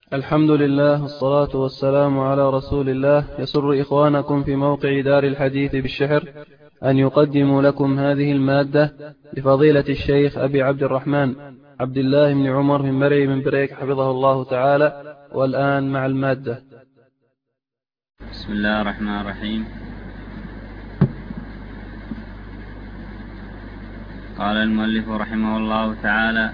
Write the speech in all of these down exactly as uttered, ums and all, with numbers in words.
الحمد لله والصلاة والسلام على رسول الله. يسر إخوانكم في موقع دار الحديث بالشحر أن يقدموا لكم هذه المادة لفضيلة الشيخ أبي عبد الرحمن عبد الله بن عمر بن مري بن بريك حفظه الله تعالى. والآن مع المادة. بسم الله الرحمن الرحيم. قال المؤلف رحمه الله تعالى: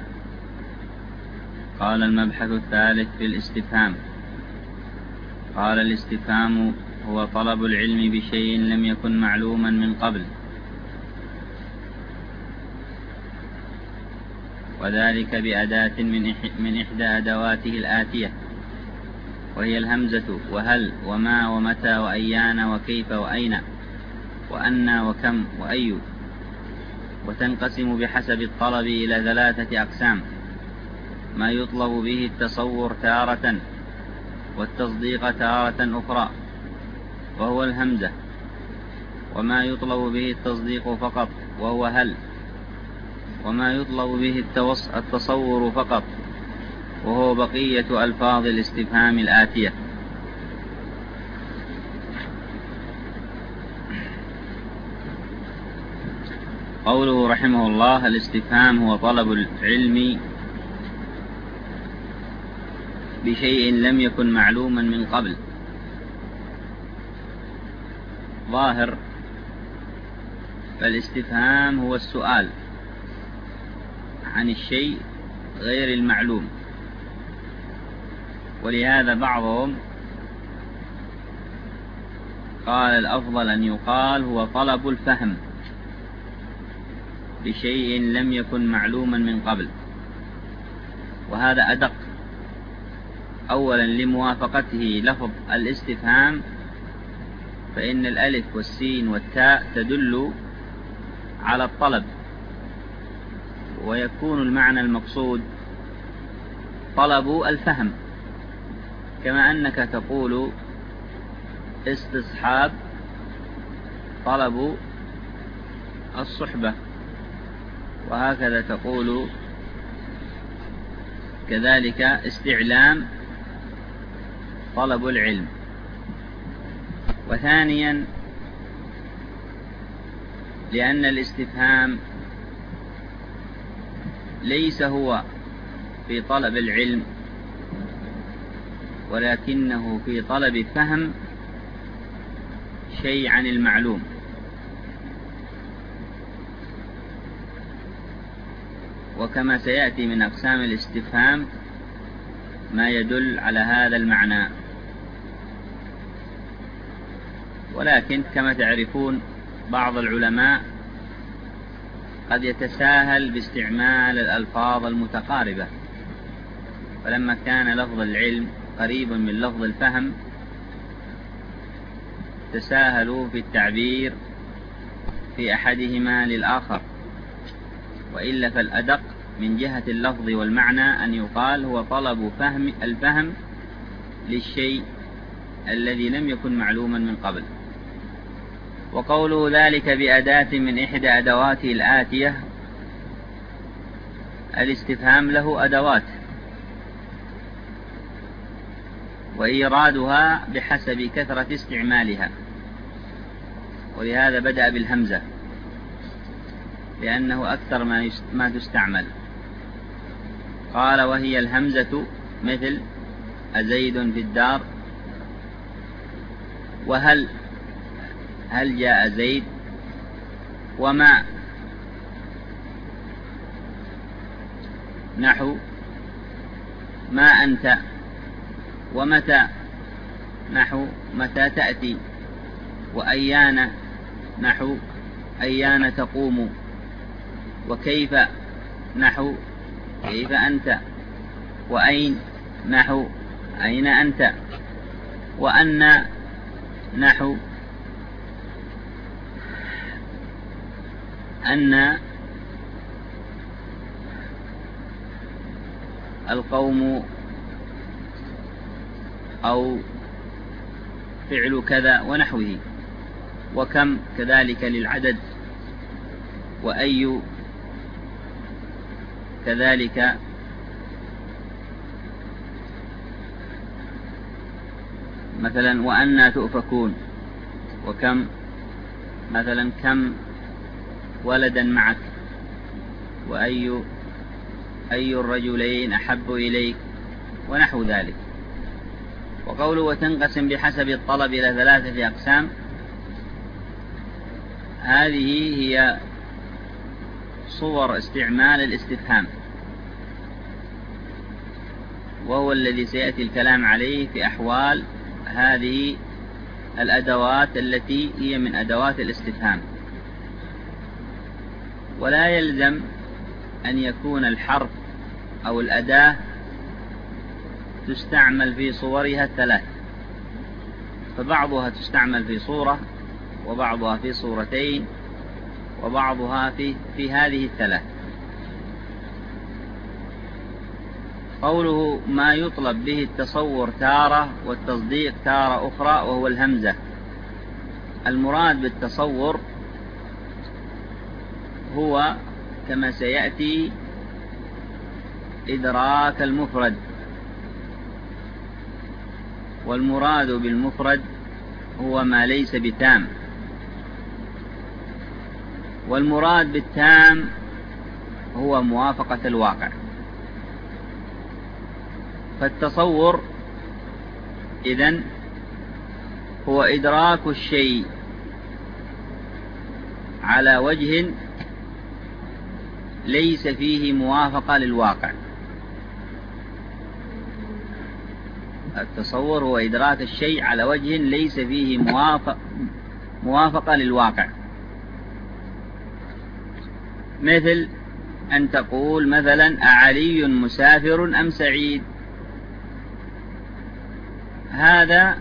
قال المبحث الثالث في الاستفهام. قال: الاستفهام هو طلب العلم بشيء لم يكن معلوما من قبل، وذلك بأداة من إحدى أدواته الآتية، وهي الهمزة وهل وما ومتى وأيان وكيف وأين وأنى وكم وأي. وتنقسم بحسب الطلب إلى ثلاثة أقسام: ما يطلب به التصور تارة، والتصديق تارة أخرى وهو الهمزة، وما يطلب به التصديق فقط وهو هل، وما يطلب به التصور فقط وهو بقية ألفاظ الاستفهام الآتية. قوله رحمه الله: الاستفهام هو طلب العلم بشيء لم يكن معلوما من قبل. ظاهر فالاستفهام هو السؤال عن الشيء غير المعلوم، ولهذا بعضهم قال الأفضل أن يقال هو طلب الفهم بشيء لم يكن معلوما من قبل، وهذا أدق. أولا لموافقته لفظ الاستفهام، فإن الألف والسين والتاء تدل على الطلب، ويكون المعنى المقصود طلب الفهم، كما أنك تقول استصحاب طلب الصحبة، وهكذا تقول كذلك استعلام طلب العلم. وثانيا لأن الاستفهام ليس هو في طلب العلم، ولكنه في طلب فهم شيء عن المعلوم. وكما سيأتي من أقسام الاستفهام ما يدل على هذا المعنى. ولكن كما تعرفون بعض العلماء قد يتساهل باستعمال الألفاظ المتقاربة، فلما كان لفظ العلم قريب من لفظ الفهم تساهلوا في التعبير في أحدهما للآخر، وإلا فالأدق من جهة اللفظ والمعنى أن يقال هو طلب فهم الفهم للشيء الذي لم يكن معلوما من قبل. وقوله ذلك بأداة من إحدى أدواته الآتية، الاستفهام له أدوات، وإيرادها بحسب كثرة استعمالها، ولهذا بدأ بالهمزة لأنه أكثر ما تستعمل. قال: وهي الهمزة مثل أزيد في الدار، وهل هل جاء زيد، وما نحو ما أنت، ومتى نحو متى تأتي، وأيان نحو أيان تقوم، وكيف نحو كيف أنت، وأين نحو أين أنت، وأن نحو أن القوم أو فعل كذا ونحوه، وكم كذلك للعدد، وأي كذلك مثلا وأنى تؤفكون، وكم مثلا كم ولدا معك، وأي أي الرجلين أحب إليك، ونحو ذلك. وقوله وتنقسم بحسب الطلب إلى ثلاثة أقسام، هذه هي صور استعمال الاستفهام، وهو الذي سيأتي الكلام عليه في أحوال هذه الأدوات التي هي من أدوات الاستفهام. ولا يلزم أن يكون الحرف أو الأداة تستعمل في صورها الثلاث، فبعضها تستعمل في صورة، وبعضها في صورتين، وبعضها في, في هذه الثلاث. قوله ما يطلب به التصور تارة والتصديق تارة أخرى، وهو الهمزة. المراد بالتصور هو كما سيأتي إدراك المفرد، والمراد بالمفرد هو ما ليس بتام، والمراد بالتام هو موافقة الواقع. فالتصور إذن هو إدراك الشيء على وجه ليس فيه موافقة للواقع. التصور هو إدراك الشيء على وجه ليس فيه موافق موافقة للواقع، مثل أن تقول مثلا أعلي مسافر أم سعيد. هذا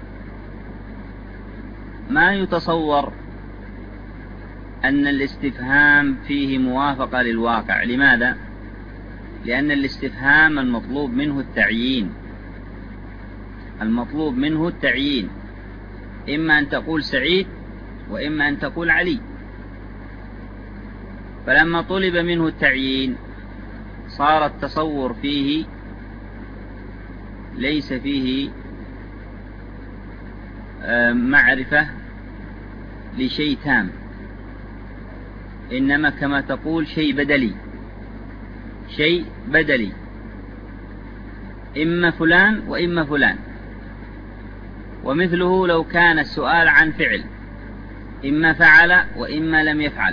ما يتصور أن الاستفهام فيه موافقة للواقع. لماذا؟ لأن الاستفهام المطلوب منه التعيين، المطلوب منه التعيين، إما أن تقول سعيد وإما أن تقول علي. فلما طلب منه التعيين صار التصور فيه ليس فيه معرفة لشيء تام، إنما كما تقول شيء بدلي، شيء بدلي، إما فلان وإما فلان. ومثله لو كان السؤال عن فعل، إما فعل وإما لم يفعل،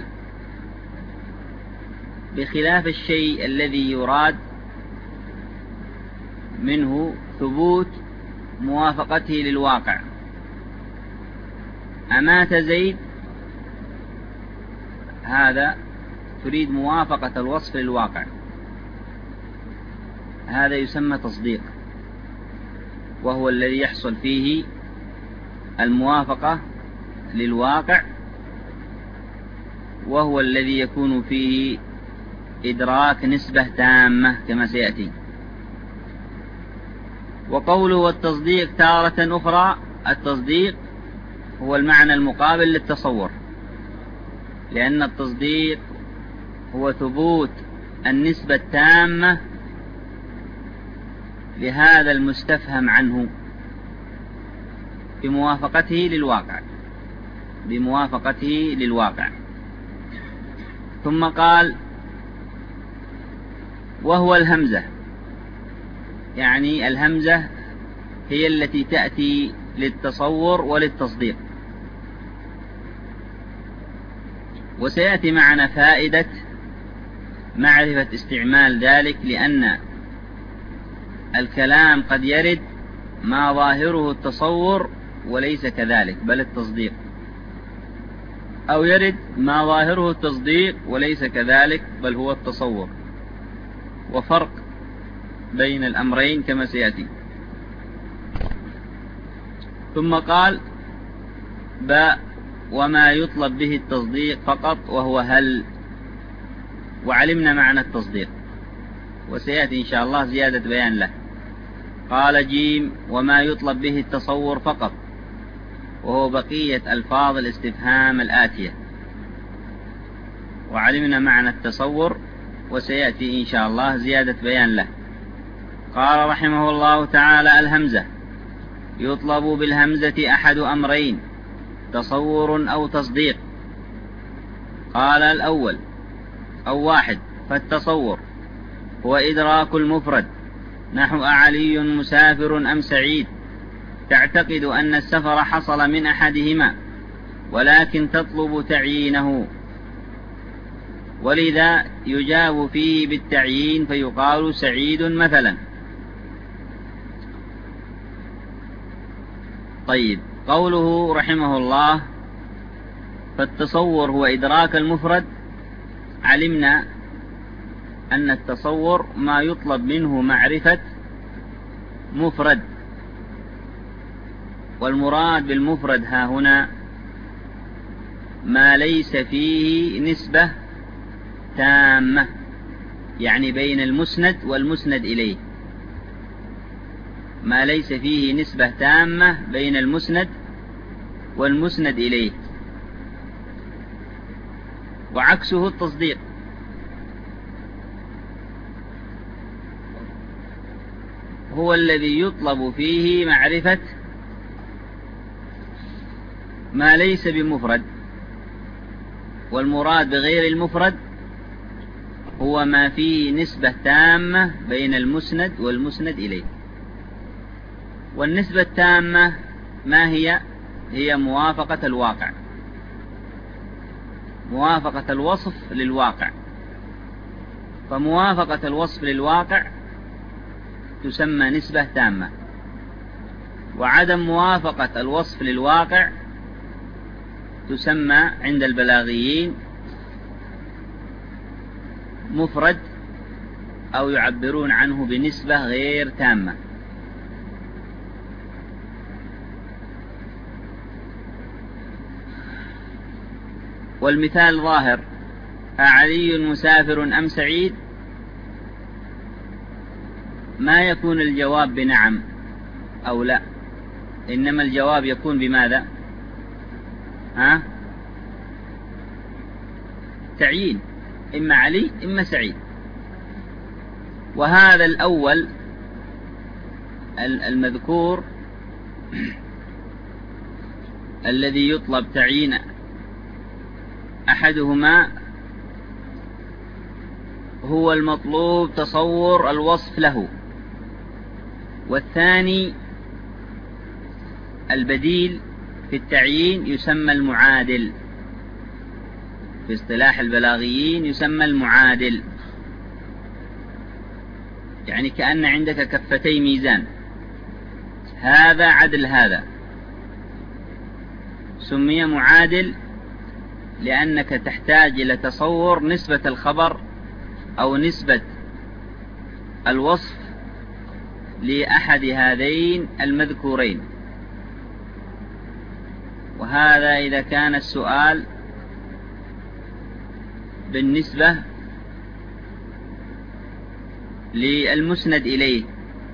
بخلاف الشيء الذي يراد منه ثبوت موافقته للواقع. أمات زيد، هذا تريد موافقة الوصف للواقع، هذا يسمى تصديق، وهو الذي يحصل فيه الموافقة للواقع، وهو الذي يكون فيه إدراك نسبة تامة كما سيأتي. وقوله والتصديق تارة أخرى، التصديق هو المعنى المقابل للتصور، لأن التصديق هو ثبوت النسبة التامة لهذا المستفهم عنه بموافقته للواقع، بموافقته للواقع. ثم قال وهو الهمزة، يعني الهمزة هي التي تأتي للتصور وللتصديق. وسيأتي معنا فائدة معرفة استعمال ذلك، لأن الكلام قد يرد ما ظاهره التصور وليس كذلك بل التصديق، أو يرد ما ظاهره التصديق وليس كذلك بل هو التصور، وفرق بين الأمرين كما سيأتي. ثم قال باء وما يطلب به التصديق فقط، وهو هل. وعلمنا معنى التصديق، وسيأتي إن شاء الله زيادة بيان له. قال جيم وما يطلب به التصور فقط، وهو بقية ألفاظ الاستفهام الآتية. وعلمنا معنى التصور، وسيأتي إن شاء الله زيادة بيان له. قال رحمه الله تعالى الهمزة يطلب بالهمزة أحد أمرين: تصور أو تصديق. قال الأول أو واحد: فالتصور هو إدراك المفرد، نحو أعلي مسافر أم سعيد، تعتقد أن السفر حصل من أحدهما ولكن تطلب تعيينه، ولذا يجاب فيه بالتعيين فيقال سعيد مثلا. طيب، قوله رحمه الله فالتصور هو إدراك المفرد، علمنا أن التصور ما يطلب منه معرفة مفرد، والمراد بالمفرد ها هنا ما ليس فيه نسبة تامة، يعني بين المسند والمسند إليه، ما ليس فيه نسبة تامة بين المسند والمسند إليه، وعكسه التصديق. هو الذي يطلب فيه معرفة ما ليس بمفرد، والمراد بغير المفرد هو ما فيه نسبة تامة بين المسند والمسند إليه. والنسبة التامة ما هي؟ هي موافقة الواقع، موافقة الوصف للواقع. فموافقة الوصف للواقع تسمى نسبة تامة، وعدم موافقة الوصف للواقع تسمى عند البلاغيين مفرد، أو يعبرون عنه بنسبة غير تامة. والمثال ظاهر: أعلي مسافر أم سعيد، ما يكون الجواب بنعم أو لا، إنما الجواب يكون بماذا؟ ها؟ تعيين، إما علي إما سعيد. وهذا الأول المذكور الذي يطلب تعيين أحدهما هو المطلوب تصور الوصف له، والثاني البديل في التعيين يسمى المعادل، في اصطلاح البلاغيين يسمى المعادل. يعني كأن عندك كفتي ميزان، هذا عدل هذا، سمي معادل لأنك تحتاج إلى تصور نسبة الخبر أو نسبة الوصف لأحد هذين المذكورين. وهذا إذا كان السؤال بالنسبة للمسند إليه.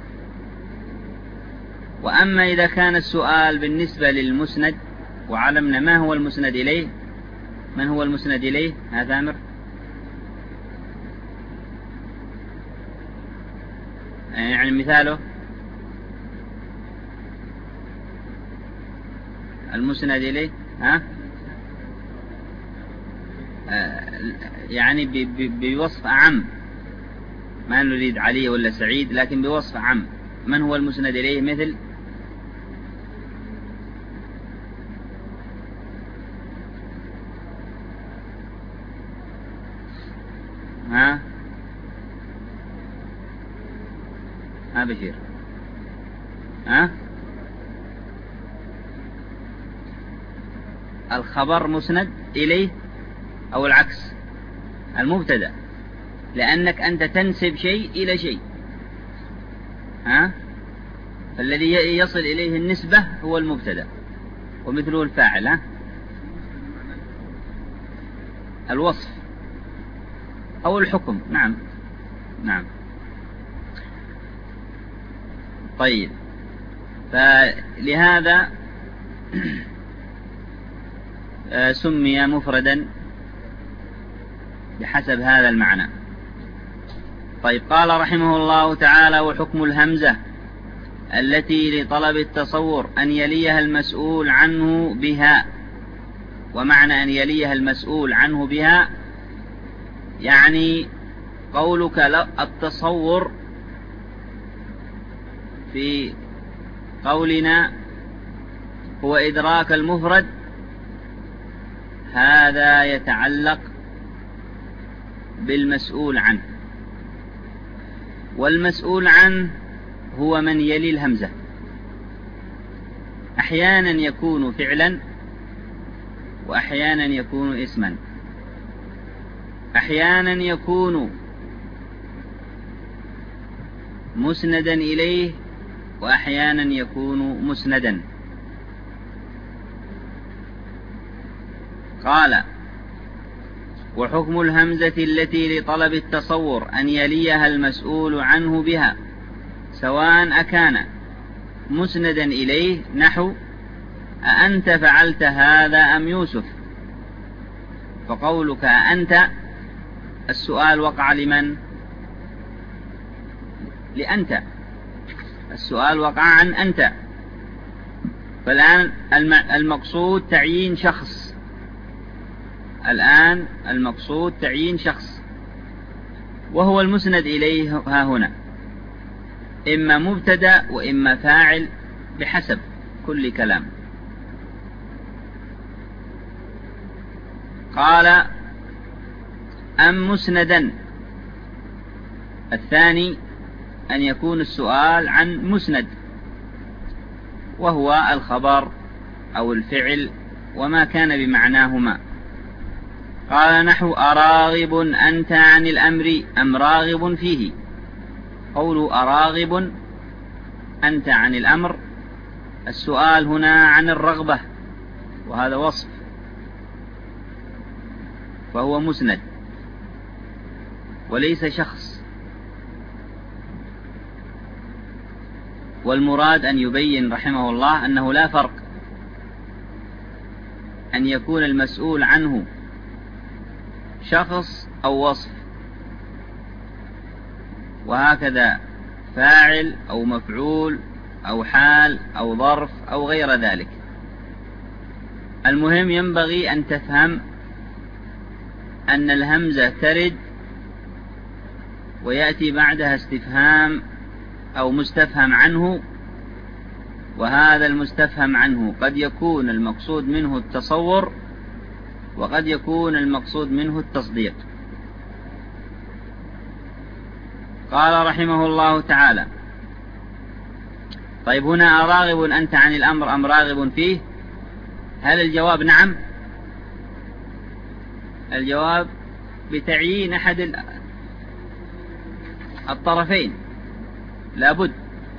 وأما إذا كان السؤال بالنسبة للمسند، وعلمنا ما هو المسند إليه، من هو المسند إليه؟ هذا أمر يعني مثاله المسند إليه، ها؟ آه يعني بوصف أعم، ما نريد علي ولا سعيد، لكن بوصف عام. من هو المسند إليه؟ مثل ها ها بشير، ها الخبر مسند إليه أو العكس، المبتدأ، لأنك أنت تنسب شيء إلى شيء، ها؟ فالذي يصل إليه النسبة هو المبتدأ، ومثله الفاعل، ها؟ الوصف أو الحكم. نعم نعم. طيب، فلهذا سمي مفردا بحسب هذا المعنى. طيب، قال رحمه الله تعالى: وحكم الهمزة التي لطلب التصور أن يليها المسؤول عنه بها. ومعنى أن يليها المسؤول عنه بها يعني قولك التصور في قولنا هو إدراك المفرد، هذا يتعلق بالمسؤول عنه، والمسؤول عنه هو من يلي الهمزة. أحيانا يكون فعلا وأحيانا يكون اسما، أحيانا يكون مسندا إليه وأحيانا يكون مسندا. قال: وحكم الهمزة التي لطلب التصور أن يليها المسؤول عنه بها سواء أكان مسندا إليه نحو أأنت فعلت هذا أم يوسف. فقولك أأنت السؤال وقع لمن؟ لأنت، السؤال وقع عن أنت. فالآن المقصود تعيين شخص، الآن المقصود تعيين شخص، وهو المسند إليه ها هنا إما مبتدأ وإما فاعل بحسب كل كلام. قال: أم مسندا. الثاني أن يكون السؤال عن مسند، وهو الخبر أو الفعل وما كان بمعناهما. قال نحو أراغب أنت عن الأمر أم راغب فيه. قول أراغب أنت عن الأمر، السؤال هنا عن الرغبة، وهذا وصف، فهو مسند وليس شخص. والمراد أن يبين رحمه الله أنه لا فرق أن يكون المسؤول عنه شخص أو وصف، وهكذا فاعل أو مفعول أو حال أو ظرف أو غير ذلك. المهم ينبغي أن تفهم أن الهمزة ترد ويأتي بعدها استفهام أو مستفهم عنه، وهذا المستفهم عنه قد يكون المقصود منه التصور وقد يكون المقصود منه التصديق. قال رحمه الله تعالى: طيب هنا أراغب أنت عن الأمر أم راغب فيه؟ هل الجواب نعم؟ الجواب بتعيين أحد الطرفين لابد.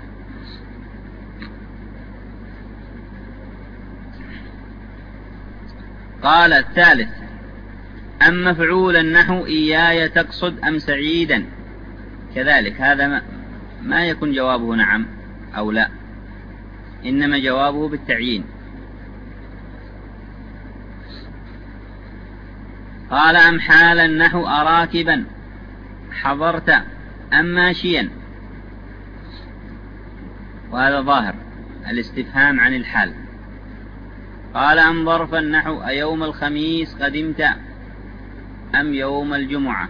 قال الثالث: أم مفعولا نحو إياي تقصد أم سعيدا. كذلك هذا ما, ما يكون جوابه نعم أو لا، إنما جوابه بالتعيين. قال: أم حالا نحو أراكبا حضرت أم ماشيا. وهذا ظاهر الاستفهام عن الحال. قال: أم ظرفا نحو أيوم الخميس قدمت أم يوم الجمعة.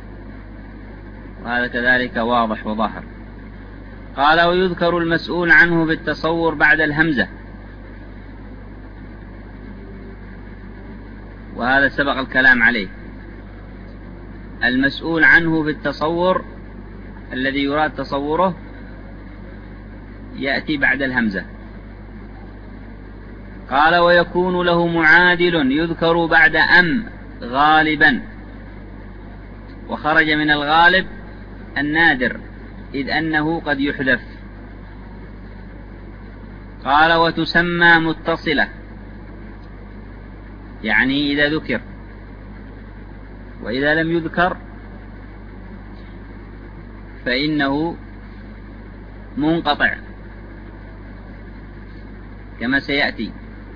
وهذا كذلك واضح وظاهر. قال: ويذكر المسؤول عنه بالتصور بعد الهمزة. وهذا سبق الكلام عليه. المسؤول عنه بالتصور الذي يراد تصوره يأتي بعد الهمزة. قال: ويكون له معادل يذكر بعد أم غالبا، وخرج من الغالب النادر إذ أنه قد يحذف. قال: وتسمى متصلة، يعني إذا ذكر، وإذا لم يذكر فإنه منقطع كما سيأتي.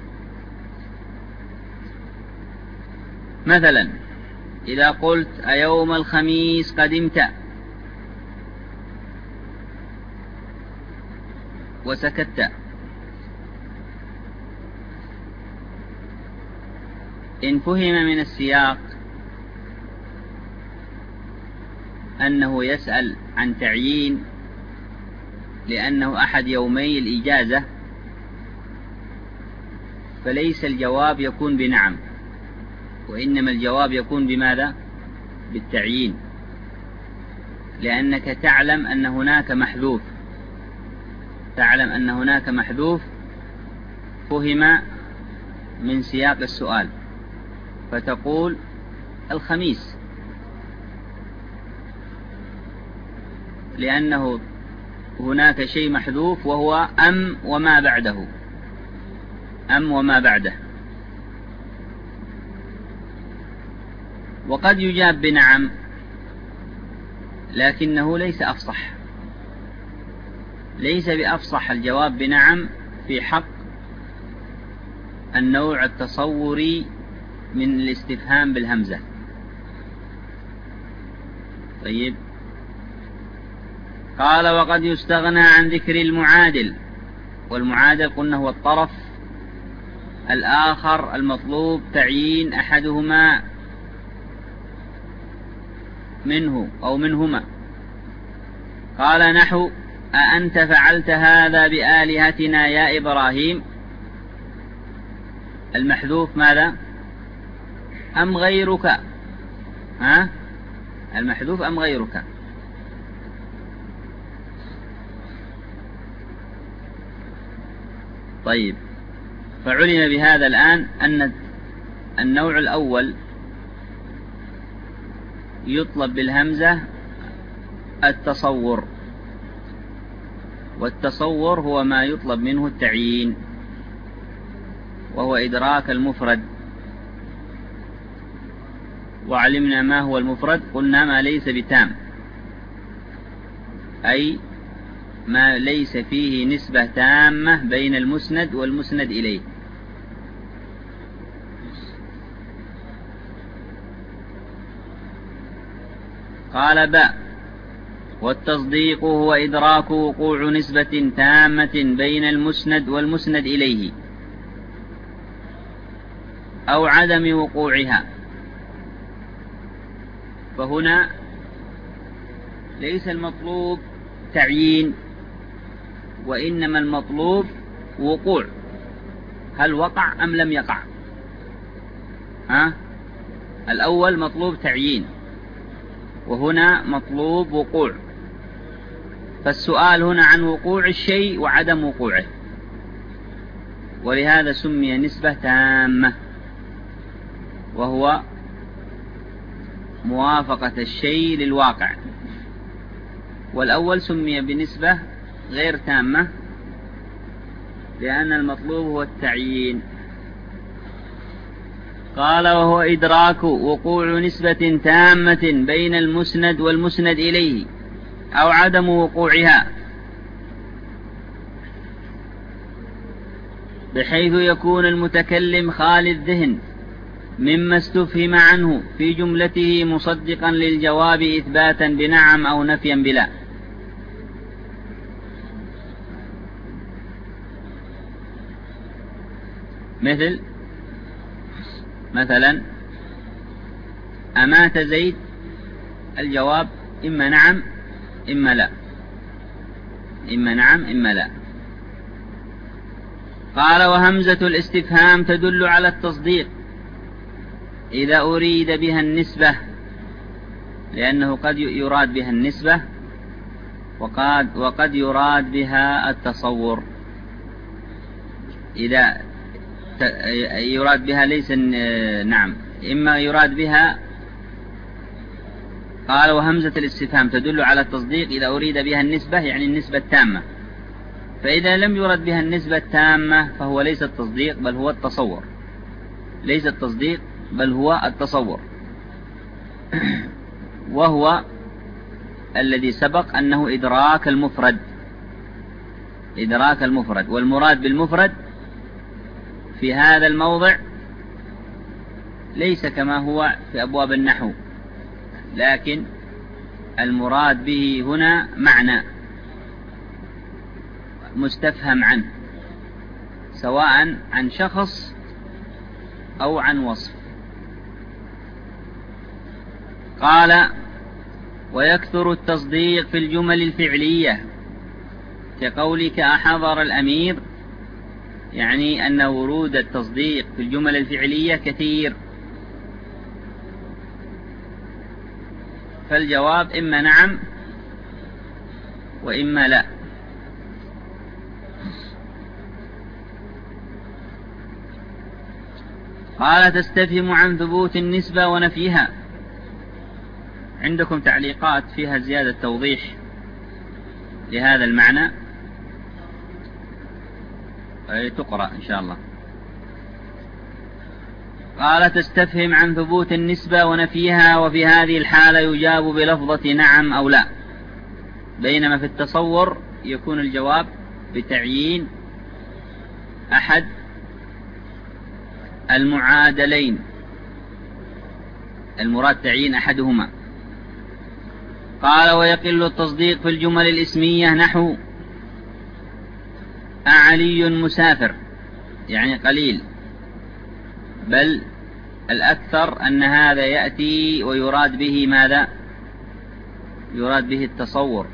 مثلا إذا قلت أيوم الخميس قدمت، وسكت إن فهم من السياق أنه يسأل عن تعيين لأنه أحد يومي الإجازة، فليس الجواب يكون بنعم، وإنما الجواب يكون بماذا؟ بالتعيين، لأنك تعلم أن هناك محذوف، تعلم أن هناك محذوف فهم من سياق السؤال، فتقول الخميس، لأنه هناك شيء محذوف وهو أم وما بعده، أم وما بعده. وقد يجاب بنعم لكنه ليس أفصح، ليس بأفصح الجواب بنعم في حق النوع التصوري من الاستفهام بالهمزة. طيب، قال وقد يستغنى عن ذكر المعادل، والمعادل قلنا هو الطرف الآخر المطلوب تعيين أحدهما منه أو منهما. قال نحو أأنت فعلت هذا بآلهتنا يا إبراهيم، المحذوف ماذا؟ أم غيرك؟ ها؟ المحذوف أم غيرك؟ طيب، فعلم بهذا الآن أن النوع الأول يطلب بالهمزة التصور، والتصور هو ما يطلب منه التعيين، وهو إدراك المفرد. وعلمنا ما هو المفرد، قلنا ما ليس بتام، أي ما ليس فيه نسبة تامة بين المسند والمسند إليه. قال باء والتصديق هو إدراك وقوع نسبة تامة بين المسند والمسند إليه أو عدم وقوعها. فهنا ليس المطلوب تعيين، وإنما المطلوب وقوع، هل وقع أم لم يقع؟ ها؟ الأول مطلوب تعيين، وهنا مطلوب وقوع، فالسؤال هنا عن وقوع الشيء وعدم وقوعه، ولهذا سمي نسبة تامة، وهو موافقة الشيء للواقع. والأول سمي بنسبة غير تامة لأن المطلوب هو التعيين. قال وهو إدراك وقوع نسبة تامة بين المسند والمسند إليه أو عدم وقوعها، بحيث يكون المتكلم خالي الذهن مما استفهم عنه في جملته مصدقا للجواب إثباتا بنعم أو نفيا بلا. مثل مثلا أمات زيد، الجواب إما نعم إما لا، إما نعم إما لا. قال وهمزة الاستفهام تدل على التصديق إذا أريد بها النسبة، لأنه قد يراد بها النسبة وقد, وقد يراد بها التصور. إذا يراد بها ليس نعم، إما يراد بها. قال وهمزة الاستفهام تدل على التصديق إذا أريد بها النسبة، يعني النسبة التامة، فإذا لم يرد بها النسبة التامة فهو ليس التصديق بل هو التصور، ليس التصديق بل هو التصور. وهو الذي سبق أنه إدراك المفرد، إدراك المفرد. والمراد بالمفرد في هذا الموضع ليس كما هو في أبواب النحو، لكن المراد به هنا معنى، مستفهم عنه، سواء عن شخص أو عن وصف. قال: ويكثر التصديق في الجمل الفعلية كقولك أحضر الأمير، يعني أن ورود التصديق في الجمل الفعلية كثير. فالجواب إما نعم وإما لا. قال: تستفهم عن ثبوت النسبة ونفيها. عندكم تعليقات فيها زيادة توضيح لهذا المعنى تقرأ إن شاء الله. قال: تستفهم عن ثبوت النسبة ونفيها، وفي هذه الحالة يجاب بلفظة نعم أو لا، بينما في التصور يكون الجواب بتعيين أحد المعادلين، المراد تعيين أحدهما. قال: ويقل التصديق في الجمل الاسمية نحو أعلي مسافر، يعني قليل، بل الأكثر أن هذا يأتي ويراد به ماذا؟ يراد به التصور.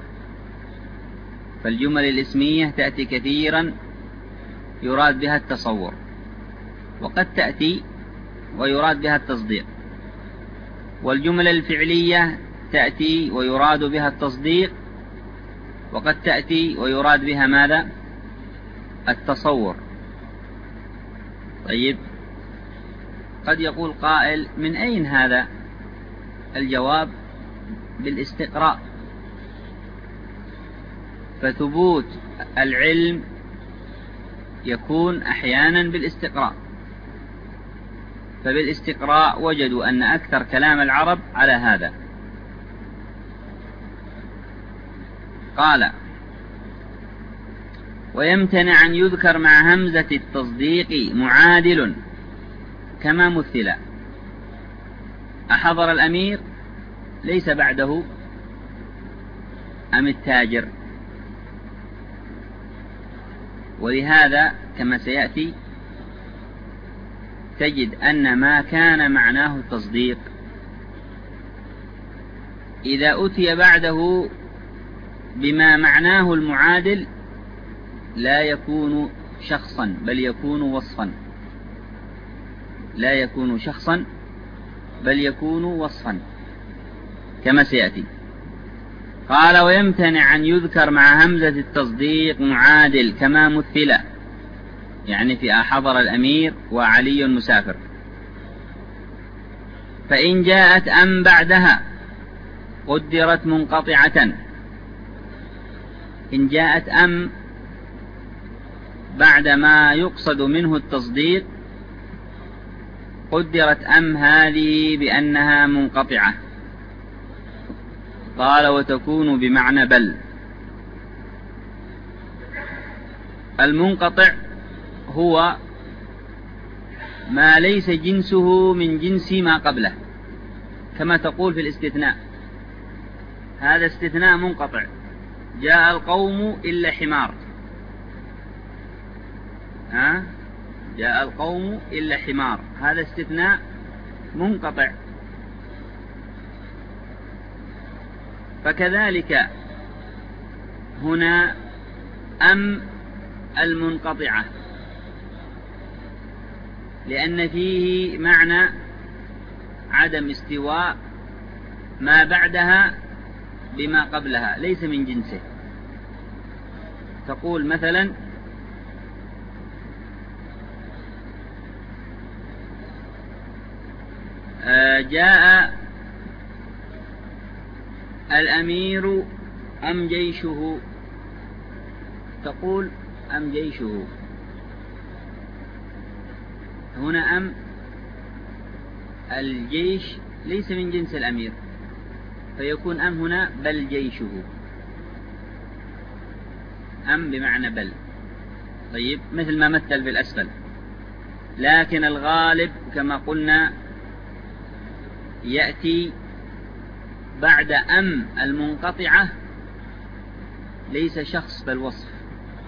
فالجمل الاسمية تأتي كثيرا يراد بها التصور، وقد تأتي ويراد بها التصديق. والجمل الفعلية تأتي ويراد بها التصديق، وقد تأتي ويراد بها ماذا؟ التصور. طيب، قد يقول قائل: من أين هذا؟ الجواب: بالاستقراء. فثبوت العلم يكون أحيانا بالاستقراء، فبالاستقراء وجدوا أن أكثر كلام العرب على هذا. قال: ويمتنع أن يذكر مع همزة التصديق معادل كما مثل أحضر الأمير ليس بعده أم التاجر. ولهذا كما سيأتي تجد أن ما كان معناه التصديق إذا أتي بعده بما معناه المعادل لا يكون شخصا بل يكون وصفا، لا يكون شخصا بل يكون وصفا كما سيأتي. قال: ويمتنع أن يذكر مع همزة التصديق معادل كما مثل، يعني في أحضر الأمير وعلي مسافر. فإن جاءت أم بعدها قدرت منقطعة. إن جاءت أم بعد ما يقصد منه التصديق قدرت أم هذه بأنها منقطعة. قال: وتكون بمعنى بل. المنقطع هو ما ليس جنسه من جنس ما قبله، كما تقول في الاستثناء: هذا استثناء منقطع، جاء القوم إلا حمار. ها؟ جاء القوم إلا حمار، هذا استثناء منقطع. فكذلك هنا أم المنقطعة، لأن فيه معنى عدم استواء ما بعدها بما قبلها، ليس من جنسه. تقول مثلا: جاء الأمير أم جيشه. تقول أم جيشه، هنا أم الجيش ليس من جنس الأمير، فيكون أم هنا بل جيشه. أم بمعنى بل. طيب، مثل ما مثل في الأسفل. لكن الغالب كما قلنا يأتي بعد أم المنقطعة ليس شخص بل وصف.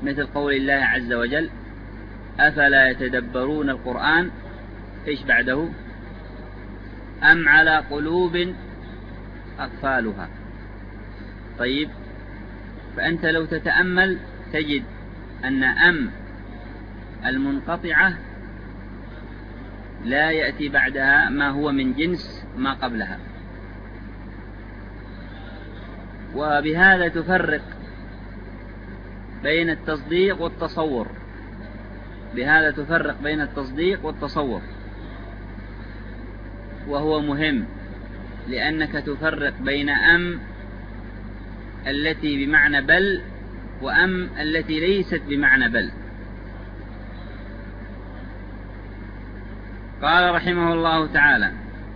مثل قول الله عز وجل: أفلا يتدبرون القرآن، إيش بعده؟ أم على قلوب أقفالها. طيب، فأنت لو تتأمل تجد أن أم المنقطعة لا يأتي بعدها ما هو من جنس ما قبلها، وبهذا تفرق بين التصديق والتصور بهذا تفرق بين التصديق والتصور وهو مهم، لأنك تفرق بين أم التي بمعنى بل وأم التي ليست بمعنى بل. قال رحمه الله تعالى: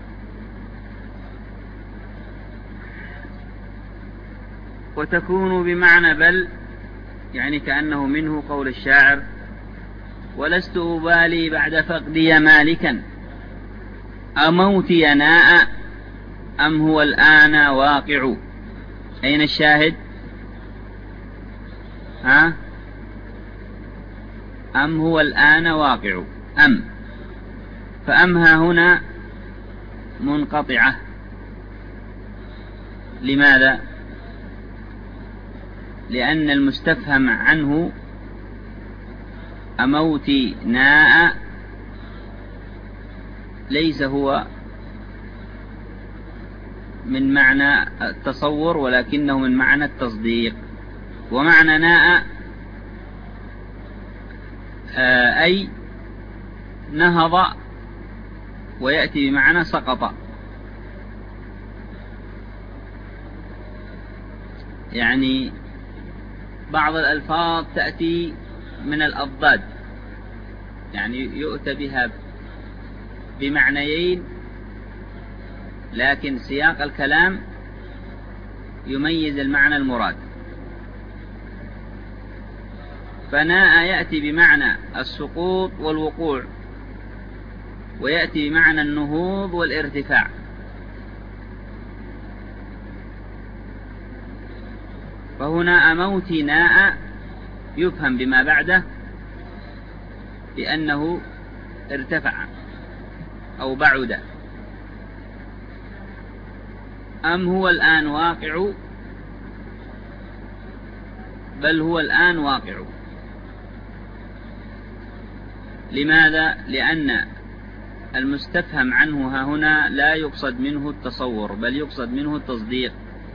وتكون بمعنى بل، يعني كأنه منه قول الشاعر: ولست أبالي بعد فقدي مالكا أموتي ناء أم هو الآن واقع. أين الشاهد؟ ها؟ أم هو الآن واقع. أم، فأمها هنا منقطعة. لماذا؟ لأن المستفهم عنه أموتي ناء ليس هو من معنى التصور، ولكنه من معنى التصديق. ومعنى ناء أي نهض، ويأتي بمعنى سقط، يعني بعض الألفاظ تأتي من الأضداد، يعني يؤتى بها بمعنيين، لكن سياق الكلام يميز المعنى المراد. فناء يأتي بمعنى السقوط والوقوع، ويأتي بمعنى النهوض والارتفاع. فهنا أموتي ناء يفهم بما بعده بأنه ارتفع أو بعد. أم هو الآن واقع، بل هو الآن واقع. لماذا؟ لأن المستفهم عنه ها هنا لا يقصد منه التصور، بل يقصد منه التصديق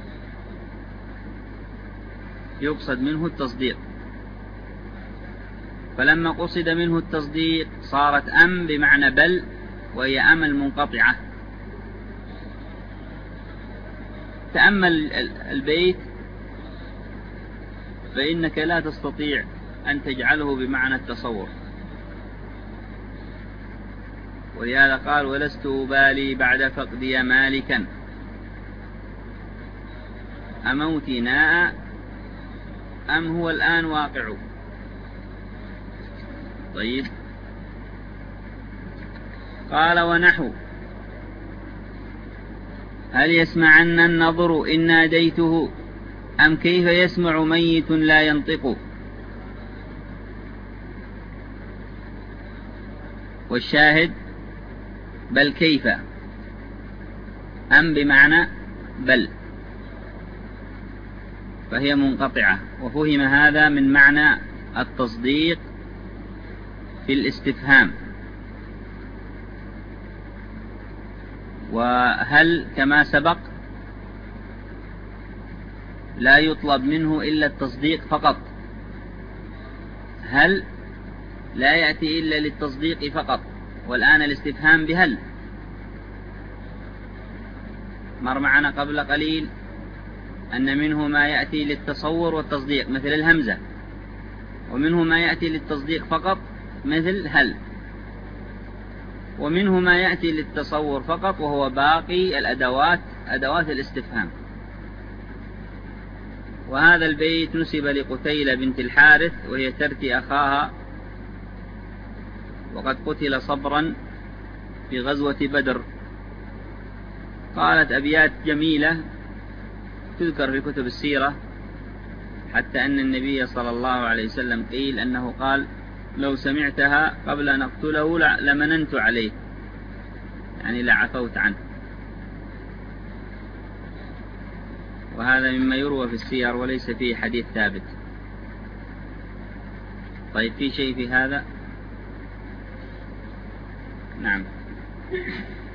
يقصد منه التصديق فلما قصد منه التصديق صارت أم بمعنى بل، وهي أم المنقطعة. تأمل البيت فإنك لا تستطيع أن تجعله بمعنى التصور، ولهذا قال: ولست أبالي بعد فقدي مالكا أموتي ناء أم هو الآن واقع. طيب، قال: ونحو هل يسمعن النظر إن ناديته أم كيف يسمع ميت لا ينطق. والشاهد: بل كيف. أم بمعنى بل، فهي منقطعة. وفهم هذا من معنى التصديق في الاستفهام. وهل كما سبق لا يطلب منه إلا التصديق فقط، هل لا يأتي إلا للتصديق فقط، والآن الاستفهام بهل. مر معنا قبل قليل أن منه ما يأتي للتصور والتصديق مثل الهمزة، ومنه ما يأتي للتصديق فقط مثل هل، ومنه ما يأتي للتصور فقط وهو باقي الأدوات أدوات الاستفهام. وهذا البيت نسب لقتيلة بنت الحارث، وهي ترثي أخاها، وقد قتل صبرا في غزوة بدر. قالت أبيات جميلة تذكر في كتب السيرة: حتى أن النبي صلى الله عليه وسلم قيل أنه قال لو سمعتها قبل أن أقتله لمننت عليه، يعني لعفوت عنه. وهذا مما يروى في السير وليس فيه حديث ثابت. طيب في شيء في هذا؟ نعم.